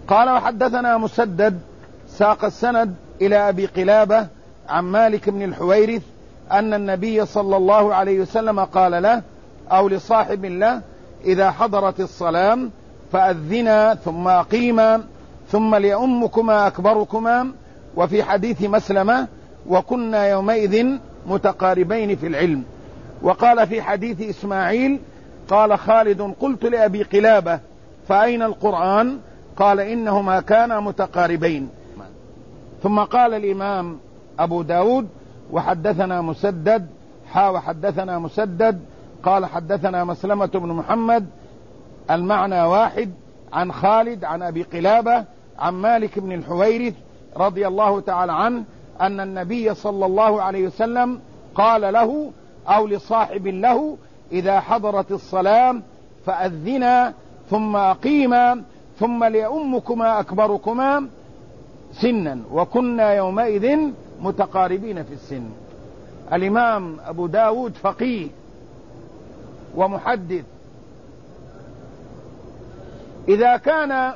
قال وحدثنا مسدد ساق السند إلى أبي قلابة عن مالك بن الحويرث أن النبي صلى الله عليه وسلم قال له أو لصاحب له إذا حضرت الصلاة فأذنا ثم أقيما ثم ليؤمكما أكبركما. وفي حديث مسلمة وكنا يومئذ متقاربين في العلم. وقال في حديث إسماعيل قال خالد قلت لأبي قلابة فأين القرآن؟ قال إنهما كانا متقاربين. ثم قال الإمام أبو داود وحدثنا مسدد وحدثنا مسدد قال حدثنا مسلمة بن محمد المعنى واحد عن خالد عن أبي قلابة عن مالك بن الحويرث رضي الله تعالى عنه أن النبي صلى الله عليه وسلم قال له أو لصاحب له إذا حضرت الصلاة فأذنا ثم أقيما ثم ليؤمكما أكبركما سنا وكنا يومئذ متقاربين في السن. الإمام أبو داود فقيه ومحدث، إذا كان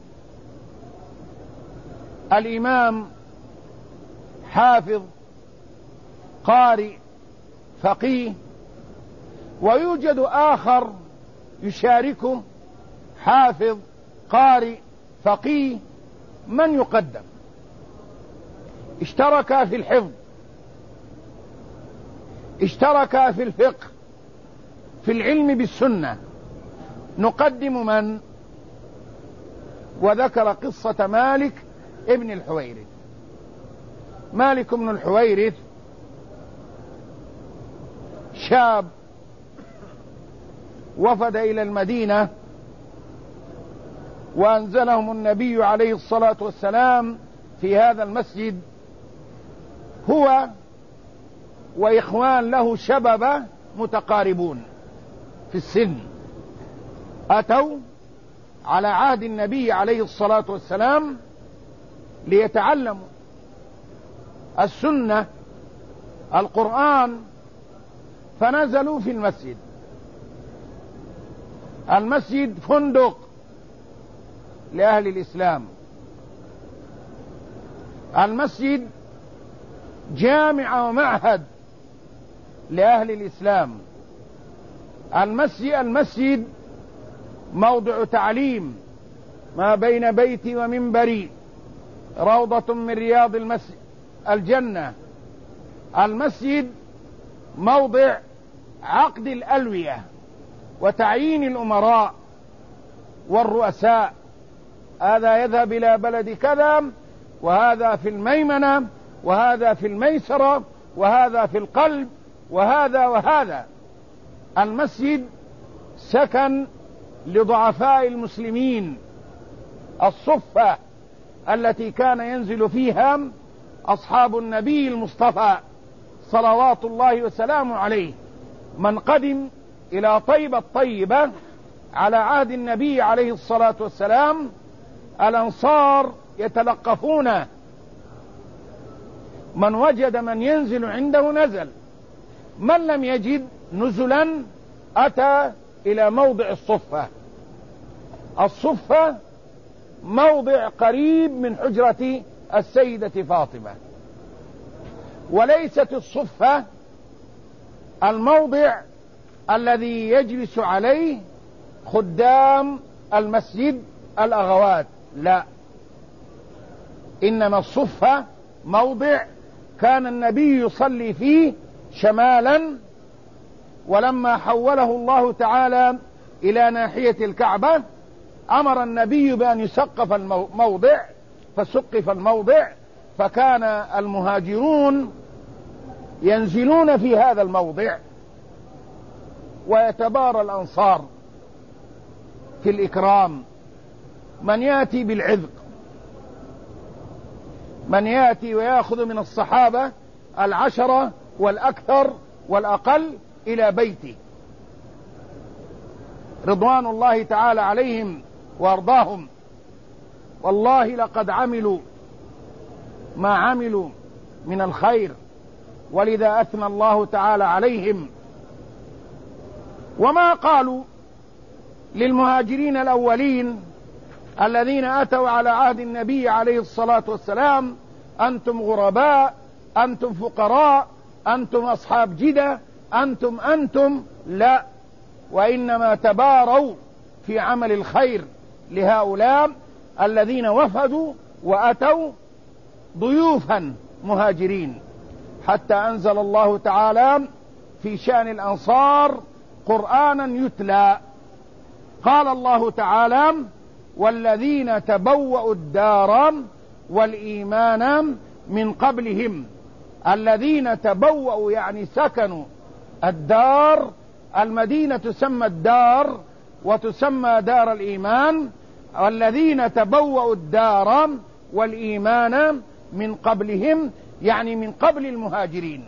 الإمام حافظ قارئ فقيه ويوجد آخر يشاركه حافظ قارئ فقيه، من يقدم؟ اشتركا في الحفظ، اشتركا في الفقه، في العلم بالسنة، نقدم من؟ وذكر قصة مالك ابن الحويرث. مالك بن الحويرث شاب وفد إلى المدينة وأنزلهم النبي عليه الصلاة والسلام في هذا المسجد، هو وإخوان له شباب متقاربون في السن، أتوا على عهد النبي عليه الصلاة والسلام ليتعلموا السنة القرآن، فنزلوا في المسجد. المسجد فندق لأهل الإسلام، المسجد جامع ومعهد لأهل الإسلام، المسجد موضع تعليم، ما بين بيتي ومنبري روضة من رياض الجنة. المسجد موضع عقد الألوية وتعيين الأمراء والرؤساء، هذا يذهب إلى بلد كذا، وهذا في الميمنة، وهذا في الميسرة، وهذا في القلب، وهذا. المسجد سكن لضعفاء المسلمين، الصفة التي كان ينزل فيها أصحاب النبي المصطفى صلوات الله وسلامه عليه. من قدم إلى طيبة الطيبة على عهد النبي عليه الصلاة والسلام الأنصار يتلقفون، من وجد من ينزل عنده نزل، من لم يجد نزلا أتى إلى موضع الصفة. الصفة موضع قريب من حجرة السيدة فاطمة، وليست الصفة الموضع الذي يجلس عليه خدام المسجد الأغوات، لا، إنما الصفة موضع كان النبي يصلي فيه شمالا، ولما حوله الله تعالى إلى ناحية الكعبة أمر النبي بأن يسقف الموضع، فسقف الموضع، فكان المهاجرون ينزلون في هذا الموضع، ويتبارى الأنصار في الإكرام، من يأتي بالعذق، من يأتي ويأخذ من الصحابة 10 والأكثر والأقل إلى بيته رضوان الله تعالى عليهم وارضاهم. والله لقد عملوا ما عملوا من الخير، ولذا أثنى الله تعالى عليهم. وما قالوا للمهاجرين الأولين الذين أتوا على عهد النبي عليه الصلاة والسلام: أنتم غرباء، أنتم فقراء، أنتم أصحاب جدة، أنتم لا، وإنما تباروا في عمل الخير لهؤلاء الذين وفدوا وأتوا ضيوفا مهاجرين، حتى أنزل الله تعالى في شأن الأنصار قرآنا يتلى. قال الله تعالى: والذين تبوأوا الدار والإيمان من قبلهم. الذين تبوأوا يعني سكنوا الدار، المدينة تسمى الدار وتسمى دار الإيمان. والذين تبوأوا الدار والإيمان من قبلهم يعني من قبل المهاجرين،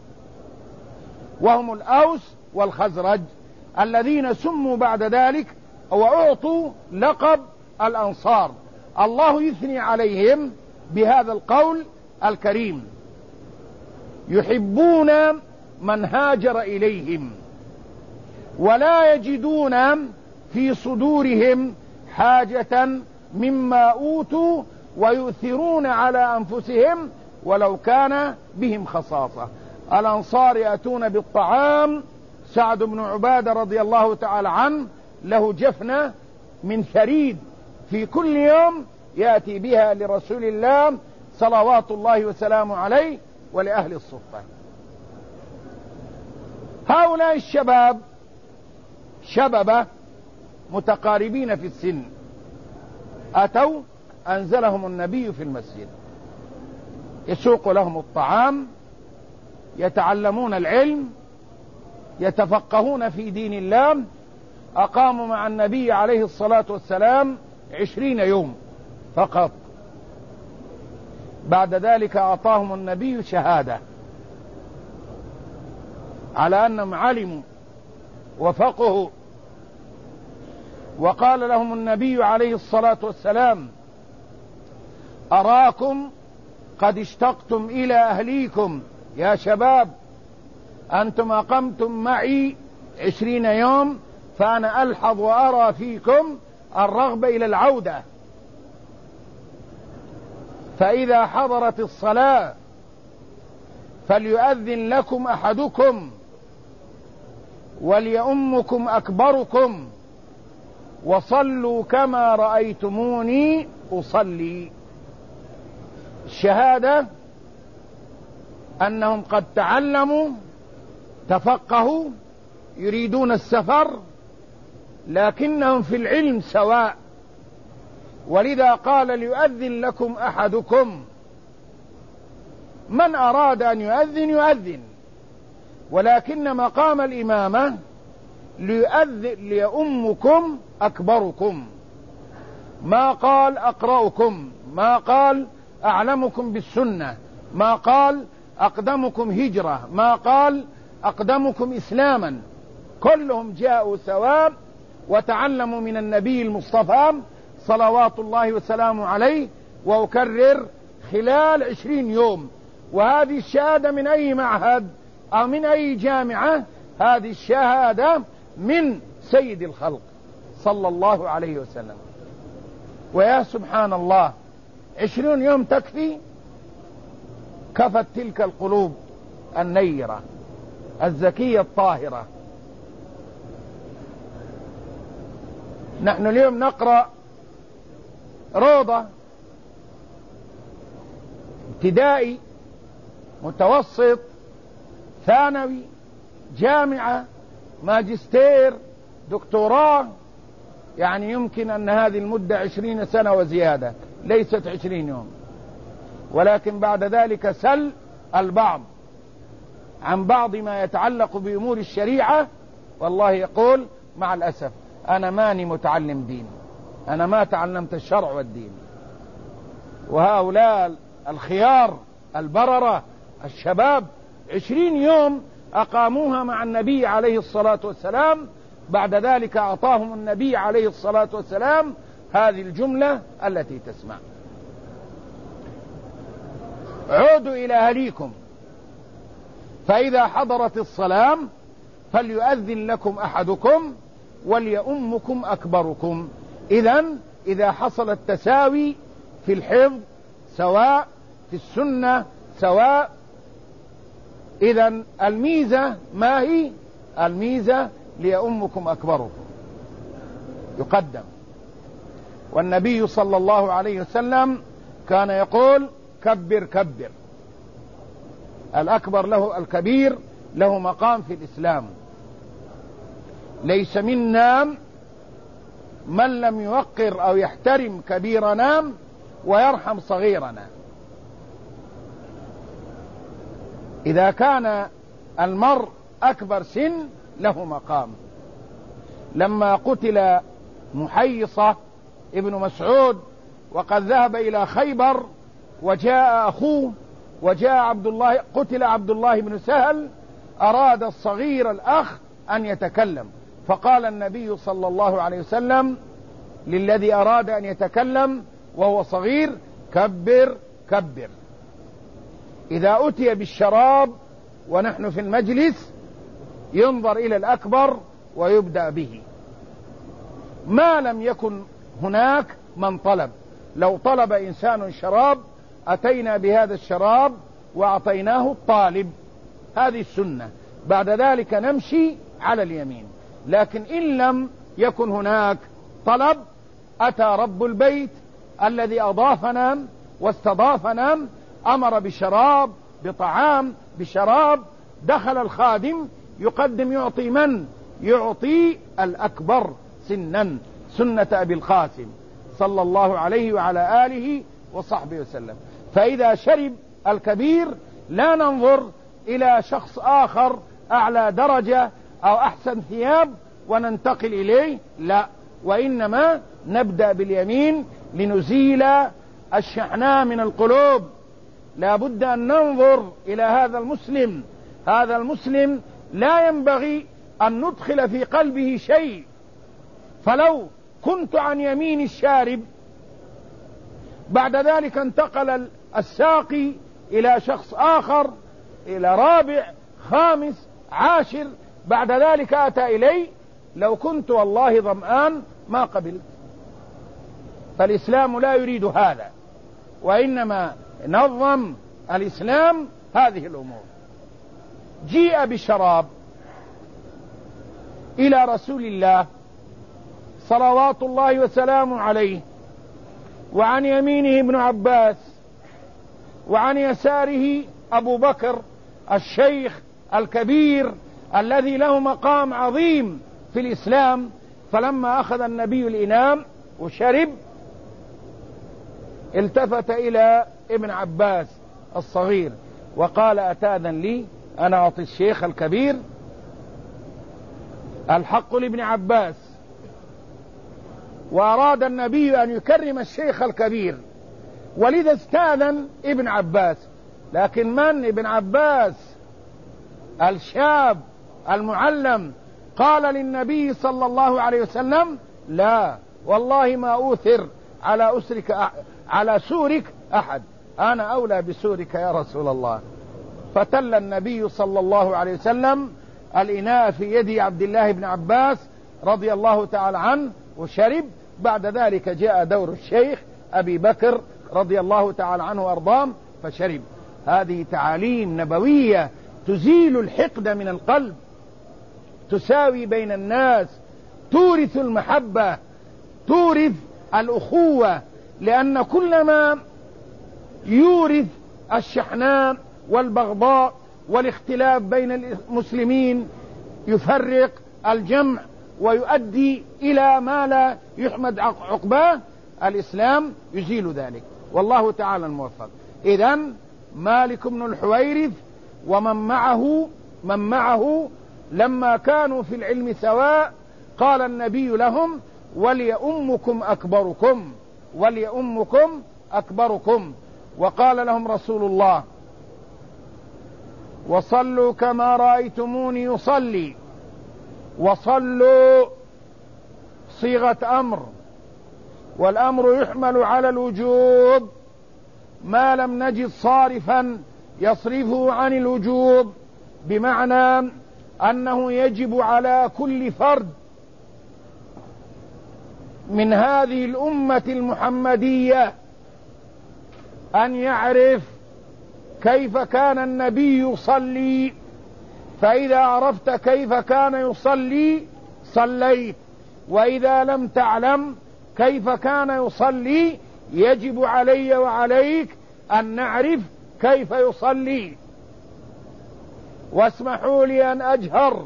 وهم الأوس والخزرج، الذين سموا بعد ذلك وأعطوا لقب الأنصار. الله يثني عليهم بهذا القول الكريم: يحبون من هاجر إليهم ولا يجدون في صدورهم حاجة مما أوتوا ويؤثرون على أنفسهم ولو كان بهم خصاصة. الأنصار يأتون بالطعام. سعد بن عبادة رضي الله تعالى عنه له جفنة من ثريد في كل يوم يأتي بها لرسول الله صلوات الله وسلامه عليه ولأهل الصفة. هؤلاء الشباب شببة متقاربين في السن أتوا، أنزلهم النبي في المسجد، يسوق لهم الطعام، يتعلمون العلم، يتفقهون في دين الله. أقاموا مع النبي عليه الصلاة والسلام 20 يوم فقط. بعد ذلك أعطاهم النبي شهادة على أنهم علموا وفقهوا، وقال لهم النبي عليه الصلاة والسلام: أراكم قد اشتقتم إلى أهليكم يا شباب، أنتم أقمتم معي 20 يوم، فأنا ألحظ وأرى فيكم الرغبة إلى العودة. فإذا حضرت الصلاة فليؤذن لكم أحدكم وليؤمكم أكبركم وصلوا كما رأيتموني أصلي. الشهادة أنهم قد تعلموا تفقهوا يريدون السفر، لكنهم في العلم سواء، ولذا قال ليؤذن لكم أحدكم. من أراد أن يؤذن يؤذن، ولكن مقام الإمامة ليؤمكم أكبركم، ما قال أقرأكم، ما قال أعلمكم بالسنة، ما قال أقدمكم هجرة، ما قال أقدمكم إسلاما. كلهم جاءوا سواء وتعلموا من النبي المصطفى صلوات الله وسلامه عليه، وأكرر خلال 20 يوم. وهذه الشهادة من أي معهد أو من أي جامعة؟ هذه الشهادة من سيد الخلق صلى الله عليه وسلم. ويا سبحان الله، 20 يوم تكفي؟ كفت تلك القلوب النيرة الزكية الطاهرة. نحن اليوم نقرأ روضة، ابتدائي، متوسط، ثانوي، جامعة، ماجستير، دكتوراه، يعني يمكن أن هذه المدة 20 سنة وزيادة، ليست 20 يوم. ولكن بعد ذلك سل البعض عن بعض ما يتعلق بأمور الشريعة، والله يقول: مع الأسف أنا ماني متعلم دين، أنا ما تعلمت الشرع والدين. وهؤلاء الخيار البررة الشباب 20 يوم أقاموها مع النبي عليه الصلاة والسلام. بعد ذلك أعطاهم النبي عليه الصلاة والسلام هذه الجملة التي تسمع: عودوا إلى أهليكم فإذا حضرت الصلاة فليؤذن لكم أحدكم وليؤمكم أكبركم. إذن إذا حصل التساوي في الحفظ سواء، في السنة سواء. إذن الميزة ما هي؟ الميزة ليؤمكم أكبركم يقدم. والنبي صلى الله عليه وسلم كان يقول كبر كبر، الأكبر له الكبير له مقام في الإسلام. ليس منا من لم يوقر أو يحترم كبيرنا ويرحم صغيرنا. إذا كان المرء أكبر سن له مقام. لما قتل محيصة ابن مسعود وقد ذهب إلى خيبر وجاء أخوه وجاء عبد الله، قتل عبد الله بن سهل، أراد الصغير الأخ أن يتكلم، فقال النبي صلى الله عليه وسلم للذي أراد أن يتكلم وهو صغير كبر كبر. إذا أتي بالشراب ونحن في المجلس ينظر إلى الأكبر ويبدأ به، ما لم يكن هناك من طلب. لو طلب إنسان شراب أتينا بهذا الشراب وأعطيناه الطالب، هذه السنة. بعد ذلك نمشي على اليمين. لكن إن لم يكن هناك طلب أتى رب البيت الذي أضافنا واستضافنا، أمر بشراب، بطعام، بشراب. دخل الخادم يقدم، يعطي من؟ يعطي الأكبر سنا، سنة أبي القاسم صلى الله عليه وعلى آله وصحبه وسلم. فإذا شرب الكبير لا ننظر إلى شخص آخر أعلى درجة أو أحسن ثياب وننتقل إليه، لا، وإنما نبدأ باليمين لنزيل الشحناء من القلوب. لا بد أن ننظر إلى هذا المسلم. هذا المسلم لا ينبغي أن ندخل في قلبه شيء. فلو كنت عن يمين الشارب بعد ذلك انتقل الساقي إلى شخص آخر، إلى رابع، خامس، عاشر، بعد ذلك أتى إلي، لو كنت والله ظمآن ما قبلت. فالإسلام لا يريد هذا، وإنما نظم الإسلام هذه الأمور. جيء بشراب إلى رسول الله صلوات الله وسلامه عليه، وعن يمينه ابن عباس، وعن يساره أبو بكر الشيخ الكبير الذي له مقام عظيم في الإسلام. فلما أخذ النبي الإنام وشرب التفت إلى ابن عباس الصغير وقال أتاذن لي أنا أعطي الشيخ الكبير؟ الحق لابن عباس. وأراد النبي أن يكرم الشيخ الكبير، ولذا استاذن ابن عباس. لكن من ابن عباس؟ الشاب المعلم قال للنبي صلى الله عليه وسلم لا والله ما أوثر على سورك أحد، أنا أولى بسورك يا رسول الله. فتل النبي صلى الله عليه وسلم الإناء في يد عبد الله بن عباس رضي الله تعالى عنه وشرب. بعد ذلك جاء دور الشيخ أبي بكر رضي الله تعالى عنه وأرضاه فشرب. هذه تعاليم نبوية تزيل الحقد من القلب، تساوي بين الناس، تورث المحبة، تورث الأخوة. لأن كلما يورث الشحناء والبغضاء والاختلاف بين المسلمين يفرق الجمع ويؤدي إلى ما لا يحمد عقباه. الإسلام يزيل ذلك، والله تعالى الموفق. إذن مالك بن الحويرث ومن معه لما كانوا في العلم سواء قال النبي لهم وليؤمكم أكبركم، وليؤمكم أكبركم. وقال لهم رسول الله وصلوا كما رأيتموني يصلي. وصلوا صيغة أمر، والأمر يحمل على الوجوب ما لم نجد صارفا يصرفه عن الوجوب، بمعنى أنه يجب على كل فرد من هذه الأمة المحمدية أن يعرف كيف كان النبي يصلي، فإذا عرفت كيف كان يصلي صليت، وإذا لم تعلم كيف كان يصلي يجب علي وعليك أن نعرف كيف يصلي. واسمحوا لي أن أجهر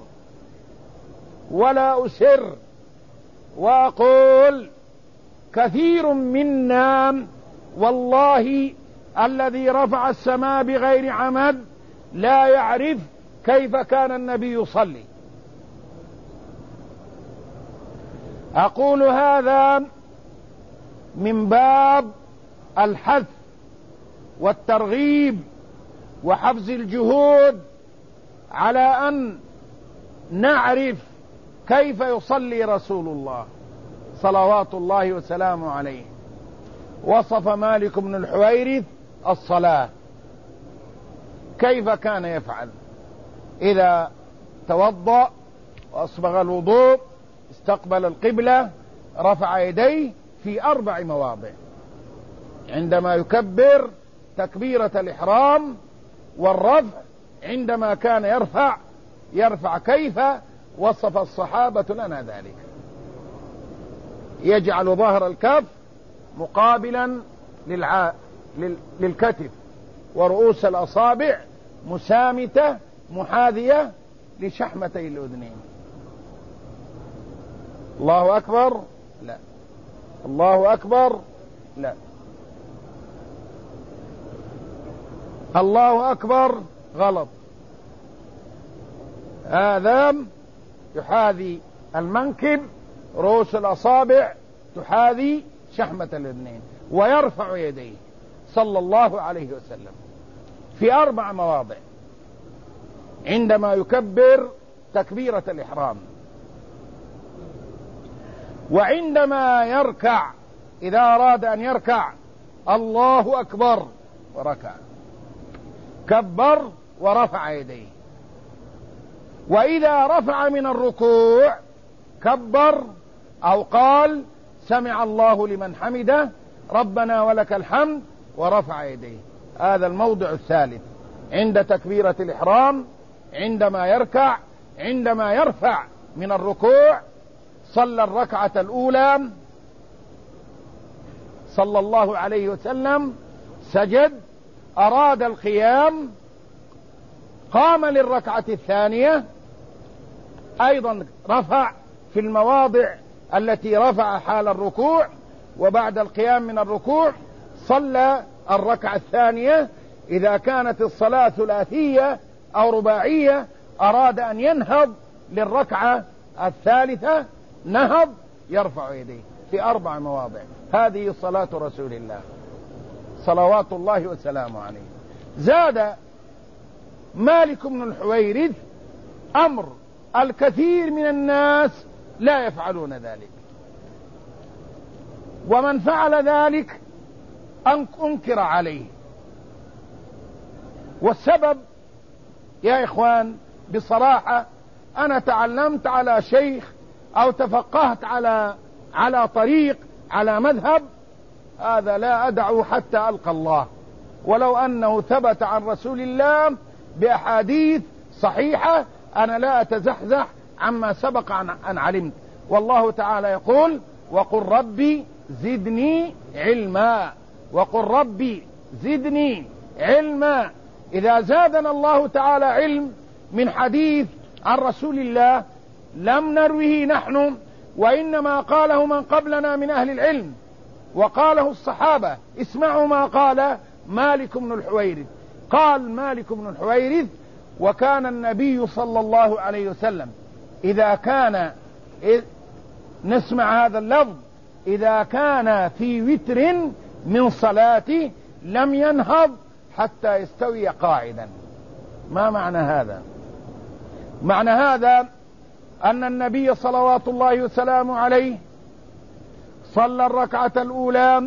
ولا أسر وأقول كثير منا والله الذي رفع السماء بغير عمد لا يعرف كيف كان النبي يصلي. أقول هذا من باب الحث والترغيب وحفز الجهود على أن نعرف كيف يصلي رسول الله صلوات الله وسلامه عليه. وصف مالك بن الحويرث الصلاة كيف كان يفعل: إذا توضأ وأصبغ الوضوء استقبل القبلة رفع يديه في 4 مواضع: عندما يكبر تكبيرة الإحرام، والرفع عندما كان يرفع كيف وصف الصحابة لنا ذلك: يجعل ظهر الكف مقابلا للكتف، ورؤوس الأصابع مسامتة محاذية لشحمتي الأذنين. الله أكبر لا، الله أكبر لا، الله أكبر غلط. هذا يحاذي المنكب، رؤوس الأصابع تحاذي شحمة الأذنين، ويرفع يديه صلى الله عليه وسلم في 4 مواضع: عندما يكبر تكبيرة الإحرام، وعندما يركع إذا أراد أن يركع الله أكبر وركع، كبر ورفع يديه، وإذا رفع من الركوع كبر أو قال سمع الله لمن حمده ربنا ولك الحمد ورفع يديه. هذا الموضع الثالث عند تكبيرة الإحرام، عندما يركع، عندما يرفع من الركوع. صلى الركعة الأولى صلى الله عليه وسلم، سجد، أراد القيام، قام للركعة الثانية، أيضا رفع في المواضع التي رفع حال الركوع، وبعد القيام من الركوع صلى الركعة الثانية. إذا كانت الصلاة ثلاثية أو رباعية أراد أن ينهض للركعة الثالثة، نهض يرفع يديه في 4 مواضع. هذه صلاة رسول الله صلوات الله وسلامه عليه. زاد مالك بن الحويرث أمر الكثير من الناس لا يفعلون ذلك، ومن فعل ذلك أنكر عليه. والسبب يا إخوان بصراحة أنا تعلمت على شيخ أو تفقهت على طريق، على مذهب، هذا لا أدعو حتى ألقى الله، ولو أنه ثبت عن رسول الله بأحاديث صحيحة أنا لا أتزحزح عما سبق أن علمت. والله تعالى يقول وقل ربي زدني علما، وقل ربي زدني علما. إذا زادنا الله تعالى علم من حديث عن رسول الله لم نروه نحن، وإنما قاله من قبلنا من أهل العلم، وقاله الصحابة. اسمعوا ما قال مالك بن الحويرث. قال مالك بن الحويرث: وكان النبي صلى الله عليه وسلم إذا كان، نسمع هذا اللفظ، إذا كان في وتر من صلاته لم ينهض حتى يستوي قاعدا. ما معنى هذا؟ معنى هذا أن النبي صلوات الله وسلامه عليه صلى الركعة الأولى،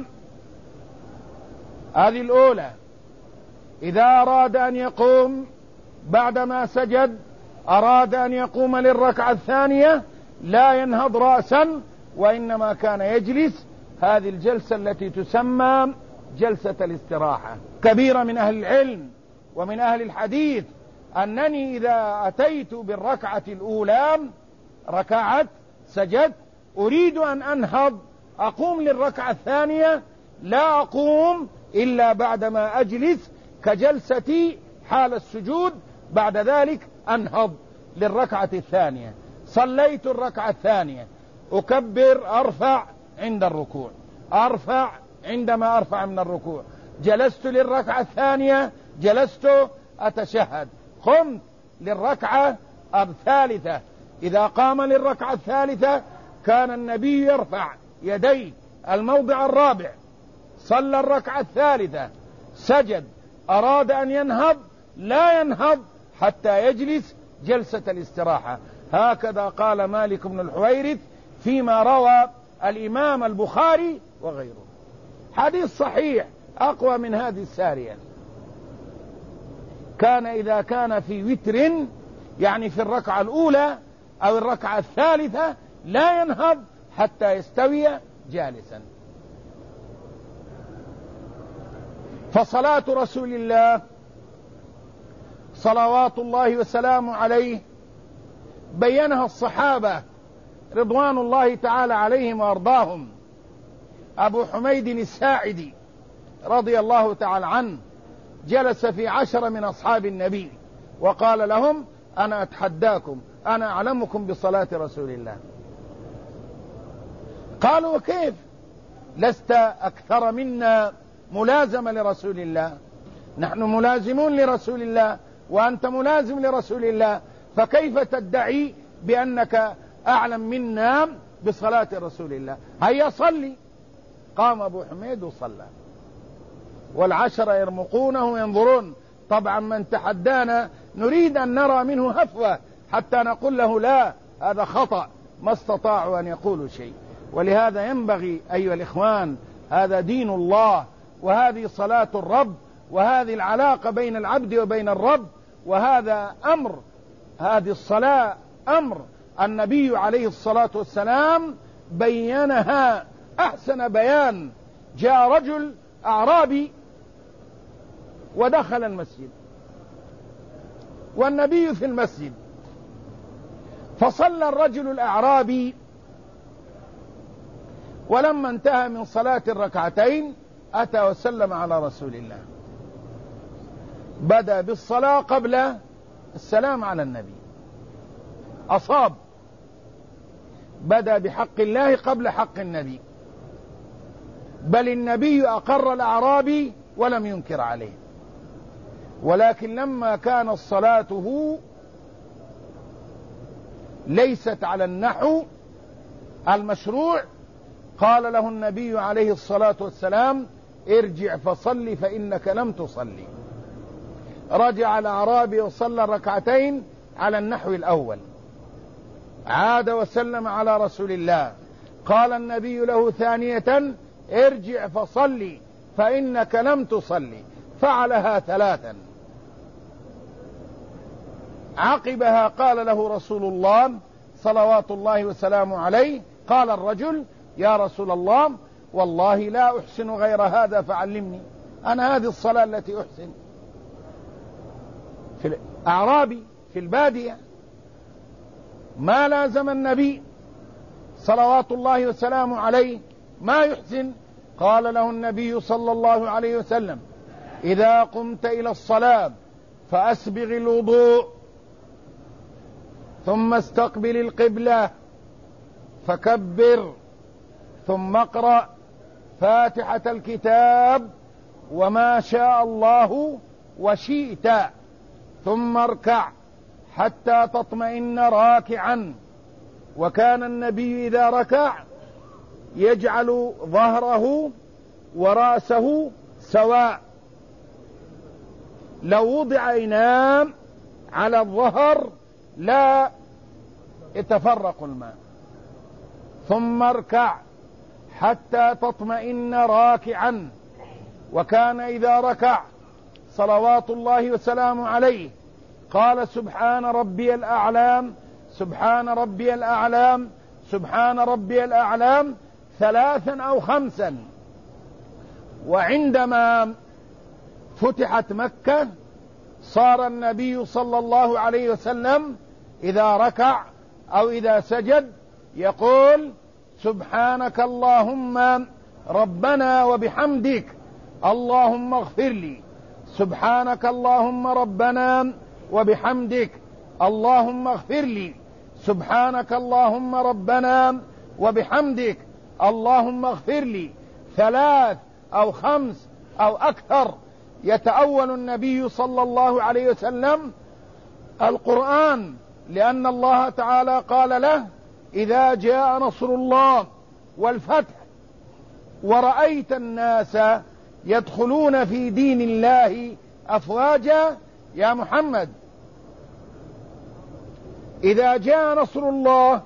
هذه الأولى، إذا أراد أن يقوم بعدما سجد، أراد أن يقوم للركعة الثانية، لا ينهض رأسا وإنما كان يجلس هذه الجلسة التي تسمى جلسة الاستراحة. كبير من أهل العلم ومن أهل الحديث أنني إذا أتيت بالركعة الأولى ركعت سجدت أريد أن أنهض أقوم للركعة الثانية لا أقوم إلا بعدما أجلس كجلستي حال السجود، بعد ذلك أنهض للركعة الثانية. صليت الركعة الثانية أكبر أرفع عند الركوع، أرفع عندما أرفع من الركوع، جلست للركعة الثانية جلست أتشهد، قمت للركعة الثالثة. إذا قام للركعة الثالثة كان النبي يرفع يديه الموضع الرابع. صلى الركعة الثالثة سجد، أراد أن ينهض لا ينهض حتى يجلس جلسة الاستراحة. هكذا قال مالك بن الحويرث فيما روى الإمام البخاري وغيره. حديث صحيح أقوى من هذه السارية. كان إذا كان في وتر يعني في الركعة الأولى أو الركعة الثالثة لا ينهض حتى يستوي جالسا. فصلاة رسول الله صلوات الله وسلامه عليه بينها الصحابة رضوان الله تعالى عليهم وأرضاهم. أبو حميد الساعدي رضي الله تعالى عنه جلس في 10 من أصحاب النبي وقال لهم أنا أتحداكم، أنا أعلمكم بصلاة رسول الله. قالوا وكيف؟ لست أكثر منا ملازمة لرسول الله، نحن ملازمون لرسول الله وأنت ملازم لرسول الله، فكيف تدعي بأنك أعلم منا بصلاة رسول الله؟ هيا صلي. قام أبو حميد وصلى، والعشرة يرمقونه وينظرون. طبعا من تحدانا نريد أن نرى منه هفوة حتى نقول له لا، هذا خطأ، ما استطاعوا أن يقولوا شيء. ولهذا ينبغي أيها الإخوان، هذا دين الله، وهذه صلاة الرب، وهذه العلاقة بين العبد وبين الرب، وهذا أمر، هذه الصلاة أمر النبي عليه الصلاة والسلام بينها أحسن بيان. جاء رجل أعرابي ودخل المسجد والنبي في المسجد، فصلى الرجل الأعرابي، ولما انتهى من صلاة الركعتين أتى وسلم على رسول الله، بدأ بالصلاة قبل السلام على النبي، أصاب، بدأ بحق الله قبل حق النبي، بل النبي أقر الأعرابي ولم ينكر عليه. ولكن لما كانت صلاته ليست على النحو المشروع قال له النبي عليه الصلاة والسلام ارجع فصلي فإنك لم تصلي. رجع الأعرابي وصلى ركعتين على النحو الأول، عاد وسلم على رسول الله، قال النبي له ثانية ارجع فصلي فإنك لم تصلي، فعلها 3. عقبها قال له رسول الله صلوات الله وسلامه عليه، قال الرجل يا رسول الله والله لا أحسن غير هذا فعلمني، أنا هذه الصلاة التي أحسن. في الأعرابي في البادية ما لازم النبي صلوات الله وسلامه عليه ما يحسن. قال له النبي صلى الله عليه وسلم إذا قمت إلى الصلاة فأسبغ الوضوء ثم استقبل القبلة فكبر ثم اقرأ فاتحة الكتاب وما شاء الله وشئت ثم اركع حتى تطمئن راكعا. وكان النبي إذا ركع يجعل ظهره ورأسه سواء، لو وضع إناء على الظهر لا يتفرق الماء. ثم اركع حتى تطمئن راكعا. وكان إذا ركع صلوات الله وسلامه عليه قال سبحان ربي الأعلى سبحان ربي الأعلى سبحان ربي الأعلى 3 أو 5. وعندما فتحت مكة صار النبي صلى الله عليه وسلم إذا ركع أو إذا سجد يقول سبحانك اللهم ربنا وبحمدك اللهم اغفر لي، سبحانك اللهم ربنا وبحمدك اللهم اغفر لي، سبحانك اللهم ربنا وبحمدك اللهم اغفر لي 3 أو 5 أو أكثر. يتأول النبي صلى الله عليه وسلم القرآن، لأن الله تعالى قال له إذا جاء نصر الله والفتح ورأيت الناس يدخلون في دين الله أفواجا. يا محمد إذا جاء نصر الله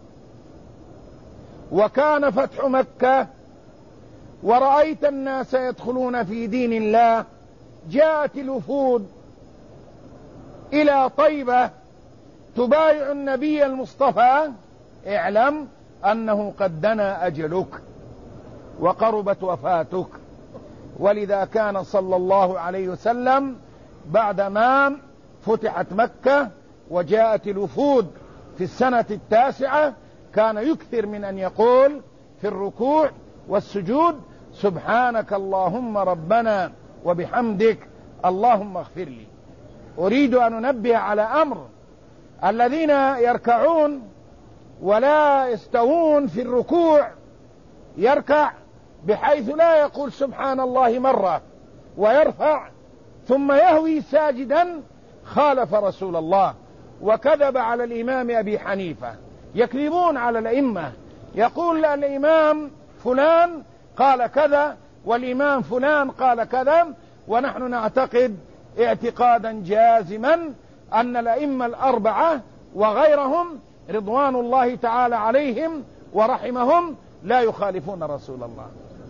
وكان فتح مكة ورأيت الناس يدخلون في دين الله، جاءت الوفود إلى طيبة تبايع النبي المصطفى، اعلم أنه قد دنا أجلك وقربت وفاتك. ولذا كان صلى الله عليه وسلم بعدما فتحت مكة وجاءت الوفود في السنة 9 كان يكثر من أن يقول في الركوع والسجود سبحانك اللهم ربنا وبحمدك اللهم اغفر لي. أريد أن أنبه على أمر: الذين يركعون ولا يستوون في الركوع يركع بحيث لا يقول سبحان الله مرة ويرفع ثم يهوي ساجدا، خالف رسول الله وكذب على الإمام أبي حنيفة. يكذبون على الأئمة، يقول الإمام فلان قال كذا والإمام فلان قال كذا، ونحن نعتقد اعتقادا جازما أن الأئمة الأربعة وغيرهم رضوان الله تعالى عليهم ورحمهم لا يخالفون رسول الله.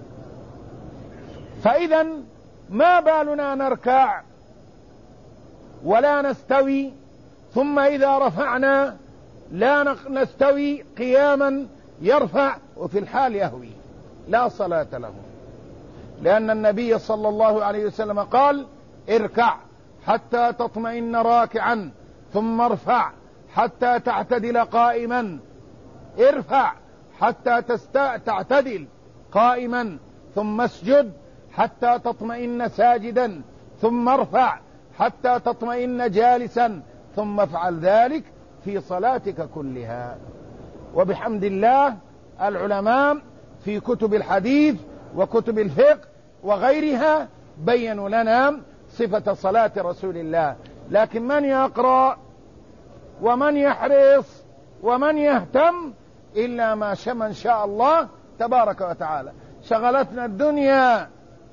فإذا ما بالنا نركع ولا نستوي، ثم إذا رفعنا لا نستوي قياما يرفع وفي الحال يهوي، لا صلاة له. لأن النبي صلى الله عليه وسلم قال اركع حتى تطمئن راكعا ثم ارفع حتى تعتدل قائما، ارفع حتى تعتدل قائما ثم اسجد حتى تطمئن ساجدا ثم ارفع حتى تطمئن جالسا ثم افعل ذلك في صلاتك كلها. وبحمد الله العلماء في كتب الحديث وكتب الفقه وغيرها بينوا لنا صفة صلاة رسول الله، لكن من يقرأ ومن يحرص ومن يهتم إلا ما شاء الله تبارك وتعالى. شغلتنا الدنيا،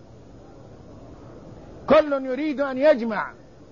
كل يريد أن يجمع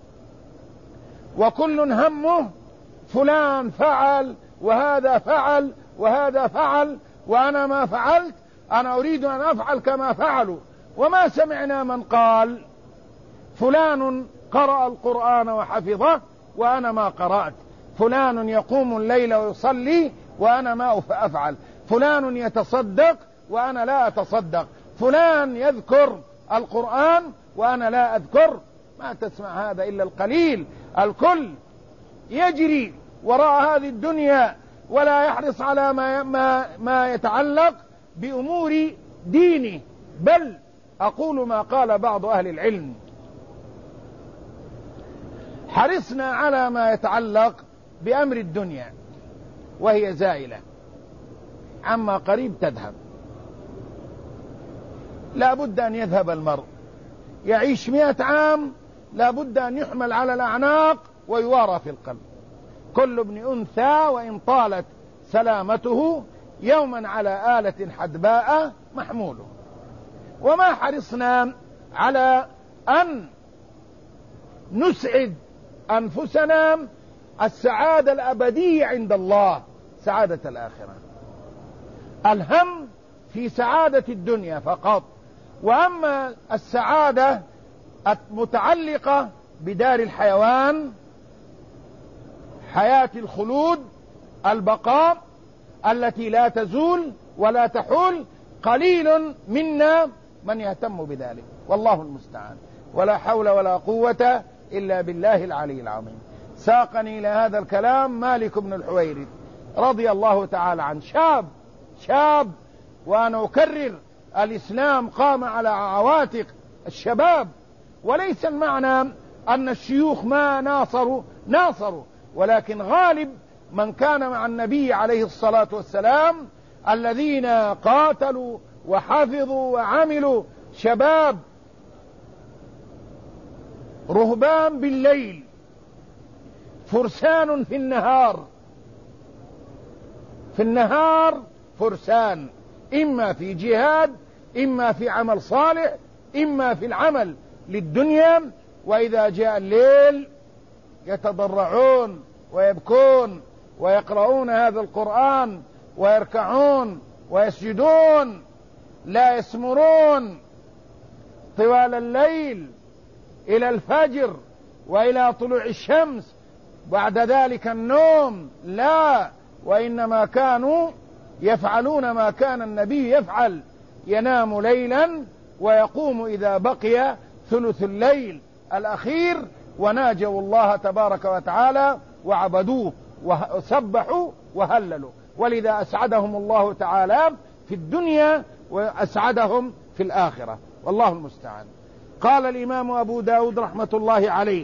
وكل همه فلان فعل وهذا فعل وهذا فعل وأنا ما فعلت، أنا أريد أن أفعل كما فعلوا. وما سمعنا من قال فلان قرأ القرآن وحفظه وأنا ما قرأت، فلان يقوم الليل ويصلي وأنا ما أفعل، فلان يتصدق وأنا لا أتصدق، فلان يذكر القرآن وأنا لا أذكر. ما تسمع هذا إلا القليل. الكل يجري وراء هذه الدنيا ولا يحرص على ما يتعلق بأمور دينه. بل أقول ما قال بعض أهل العلم: حرصنا على ما يتعلق بأمر الدنيا وهي زائلة، عما قريب تذهب. لا بد أن يذهب المرء، يعيش 100 عام لا بد أن يحمل على الأعناق ويوارى في القلب. كل ابن أنثى وإن طالت سلامته يوما على آلة حدباء محموله. وما حرصنا على أن نسعد أنفسنا السعادة الأبدية عند الله، سعادة الآخرة. الهم في سعادة الدنيا فقط، وأما السعادة المتعلقة بدار الحيوان، حياة الخلود، البقاء، التي لا تزول ولا تحول، قليل منا من يهتم بذلك، والله المستعان، ولا حول ولا قوة إلا بالله العلي العظيم. ساقني إلى هذا الكلام مالك بن الحويرث رضي الله تعالى عنه، شاب، وأنا أكرر الإسلام قام على عواتق الشباب، وليس المعنى أن الشيوخ ما ناصروا، ولكن غالب من كان مع النبي عليه الصلاة والسلام الذين قاتلوا وحفظوا وعملوا شباب رهبان بالليل، فرسان في النهار فرسان، إما في جهاد، إما في عمل صالح، إما في العمل للدنيا، وإذا جاء الليل يتضرعون ويبكون ويقرؤون هذا القرآن ويركعون ويسجدون، لا يسمرون طوال الليل إلى الفجر وإلى طلوع الشمس، بعد ذلك النوم لا، وإنما كانوا يفعلون ما كان النبي يفعل، ينام ليلا ويقوم إذا بقي ثلث الليل الأخير، وناجوا الله تبارك وتعالى وعبدوه وسبحوا وهللوا، ولذا أسعدهم الله تعالى في الدنيا وأسعدهم في الآخرة، والله المستعان. قال الإمام أبو داود رحمة الله عليه: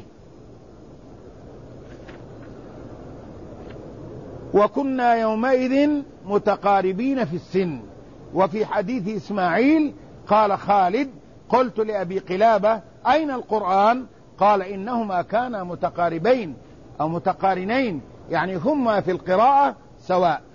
وكنا يومئذ متقاربين في السن. وفي حديث إسماعيل قال خالد: قلت لأبي قلابة: أين القرآن؟ قال: إنهما كانا متقاربين أو متقارنين، يعني هما في القراءة سواء.